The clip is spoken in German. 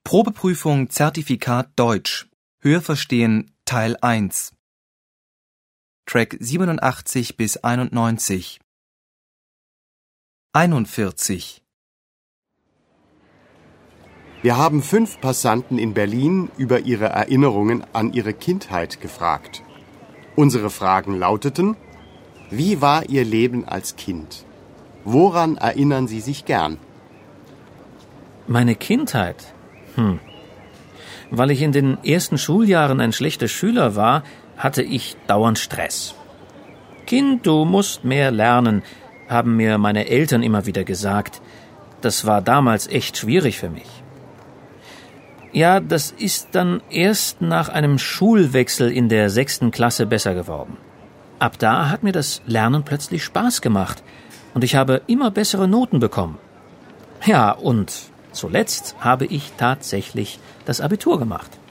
Probeprüfung Zertifikat Deutsch. Hörverstehen Teil 1. Track 87 bis 91. 41. Wir haben 5 Passanten in Berlin über ihre Erinnerungen an ihre Kindheit gefragt. Unsere Fragen lauteten: Wie war Ihr Leben als Kind? Woran erinnern Sie sich gern? Meine Kindheit? Weil ich in den ersten Schuljahren ein schlechter Schüler war, hatte ich dauernd Stress. Kind, du musst mehr lernen, haben mir meine Eltern immer wieder gesagt. Das war damals echt schwierig für mich. Ja, das ist dann erst nach einem Schulwechsel in der 6. Klasse besser geworden. Ab da hat mir das Lernen plötzlich Spaß gemacht und ich habe immer bessere Noten bekommen. Ja, und zuletzt habe ich tatsächlich das Abitur gemacht.